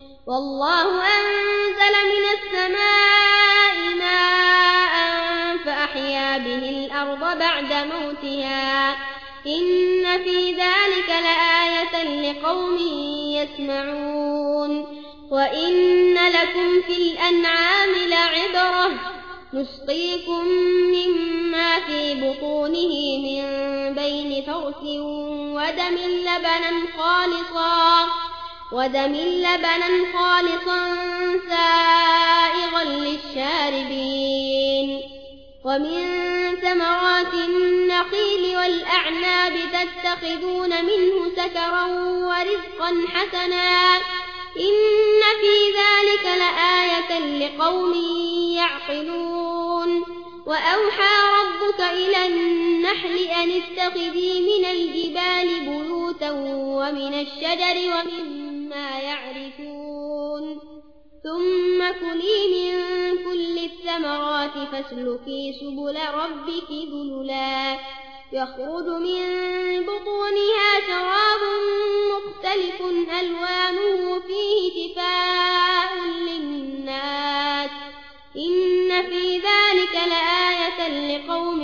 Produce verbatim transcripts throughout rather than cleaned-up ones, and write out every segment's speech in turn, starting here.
والله أنزل من السماء ماء فأحيا به الأرض بعد موتها إن في ذلك لآية لقوم يسمعون وإن لكم في الأنعام لعبرة نسقيكم مما في بطونه من بين فرث ودم لبنا خالصا ودم لبنا خالصا سائغا للشاربين ومن ثمرات النخيل والأعناب تتخذون منه سكرا ورزقا حسنا إن في ذلك لآية لقوم يعقلون وأوحى ربك إلى النحل أن اتخذي من الجبال بيوتا ومن الشجر ومما يعرشون ثم كلي من كل الثمرات فاسلكي سبل ربك ذللا يخرج من بطونها شراب مختلف ألوانه فيه شفاء للناس إن في ذلك لآية لقوم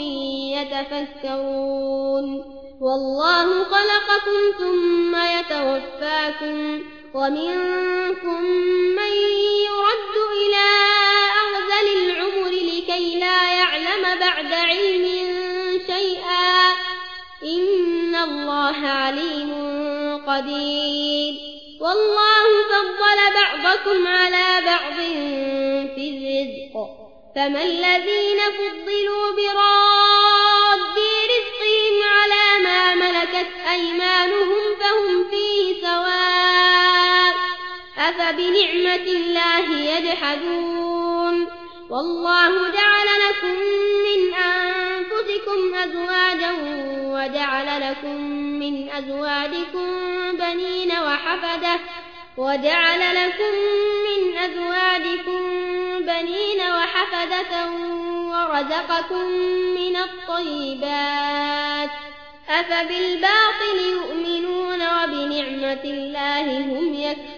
يتفكرون والله خلقكم ثم يتوفاكم ومنكم من يرد إلى أرذل العمر لكي لا يعلم بعد علم شيئا إن الله عليم قدير والله فضل بعضكم على بعض في الرزق فما الذين فضلوا براد رزقهم على ما ملكت أيمانهم فهم فيه سواء أفبنعمة الله يجحدون والله جعل لكم من أنفسكم أزواجا وجعل لكم من أزواجكم بنين وحفدة وجعل لكم من أزواجكم بنين وحفدة ورزقكم من الطيبات أفبالباطل يؤمنون وبنعمة الله هم يكفرون